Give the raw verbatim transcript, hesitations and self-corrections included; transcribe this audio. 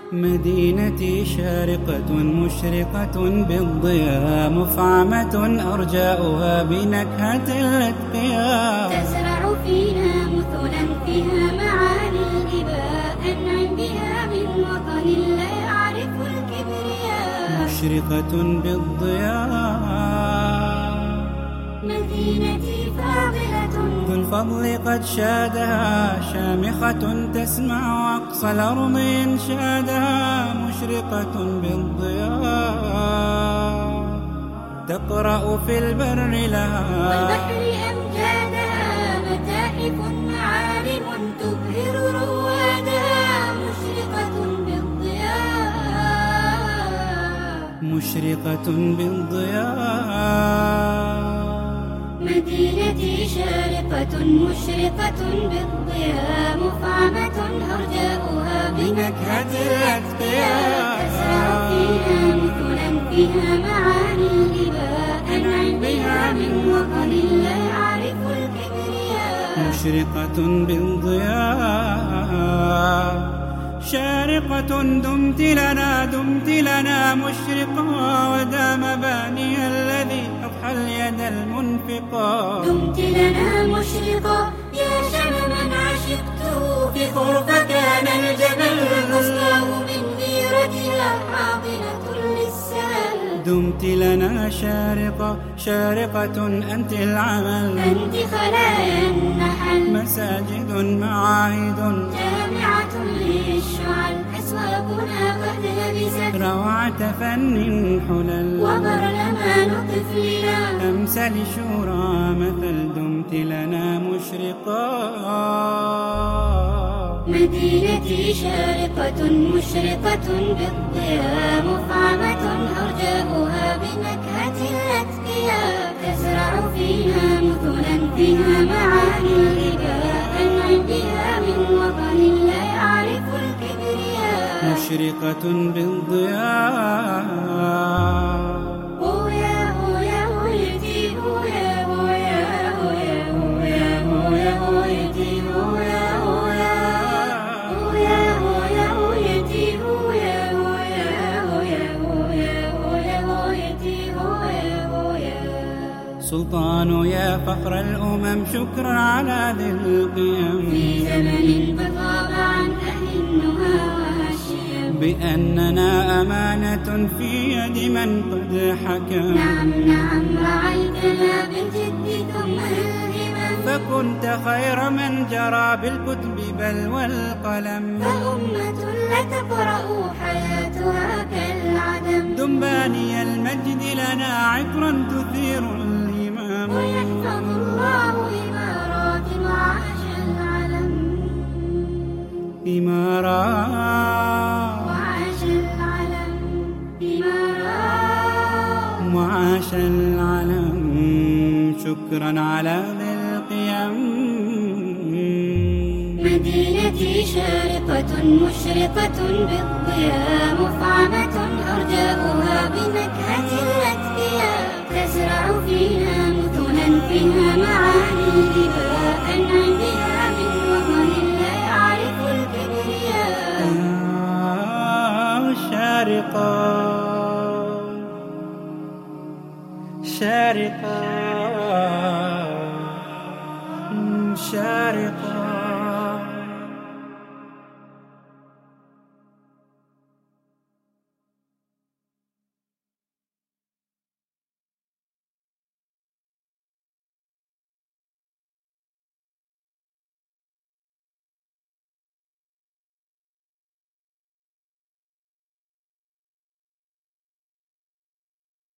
مدينتي شارقة مشرقة بالضياء، مفعمة أرجاؤها بنكهة الأتقياء. تزرع فينا مثلا فيها معاني الإباء، أنعم بها من وطن لا يعرف الكبرياء. مشرقة بالضياء مدينتي فاضلة، ذو الفضل قد شادها، شامخة تسمع أقصى الأرض إنشادها. مشرقة بالضياء تقرأ في البر لها، والبحر أمجادها. متاحف معالم تبهر روادها. مشرقة بالضياء، مشرقة بالضياء. مدينتي شارقة مشرقة بالضياء، مفعمة أرجاؤها بنكهة الأتقياء. تزرع فيها مثلا فيها معاني الإباء، أنعم بها من وطن لا يعرف الكبرياء. مشرقة بالضياء شارقة، دمت لنا دمت لنا مشرقة، ودام باني الذي أضحى اليد المنفقة. دمت لنا مشرقة يا شمما عشقته، في خرفة كان الجبل أصلاه من غيرتها، حاضنة للسال. دمت لنا شارقة شارقة أنت العمل، أنت خلايا النحل. مساجد معاهد جامعة للشعل، أسواقنا قد لبست روعة فن حلل، وبرلمان طفلنا أمثل شورى مثل. دمت لنا مشرقة. مدينتي شارقة مشرقة بالضياء، مفعمة أرجاؤها بنكهة الأتقياء. تزرع فينا مثلا فيها معاني الإباء، أنعم بها من وطن لا يعرف الكبرياء. مشرقة بالضياء هويا هويا هويتي، هويا هويا هويا هويا هويا هويتي، هويا هويا هويا هويا هويتي، هويا هويا هويا هويا هويا هويتي، هويا هويا. سلطان يا فخر الأمم، شكرا على ذي القيم، في زمن قد غاب عن أهل النهى والشيم، بأننا أمانة في يد من قد حكم. نعم نعم رعيتنا بالجد ثم الهمم، فكنت خير من جرى بالكتب بل والقلم. فأمة لا تقرأ حياتها كالعدم، دنباني المجد لنا عطرا تثير الهمام. ويحفظ الله إمارات وعاش العلم، إمارات وعاش العلم، إمارات. وعاش العلم. شكرا على ذي القيم. مدينتي شارقة مشرقة بالضياء، مفعمة أرجاؤها بنكهة الأتقياء. تزرع فينا مثلا فيها معاني الإباء، أنعم بها من وطن لا يعرف الكبرياء. شارقة شارقة شارقة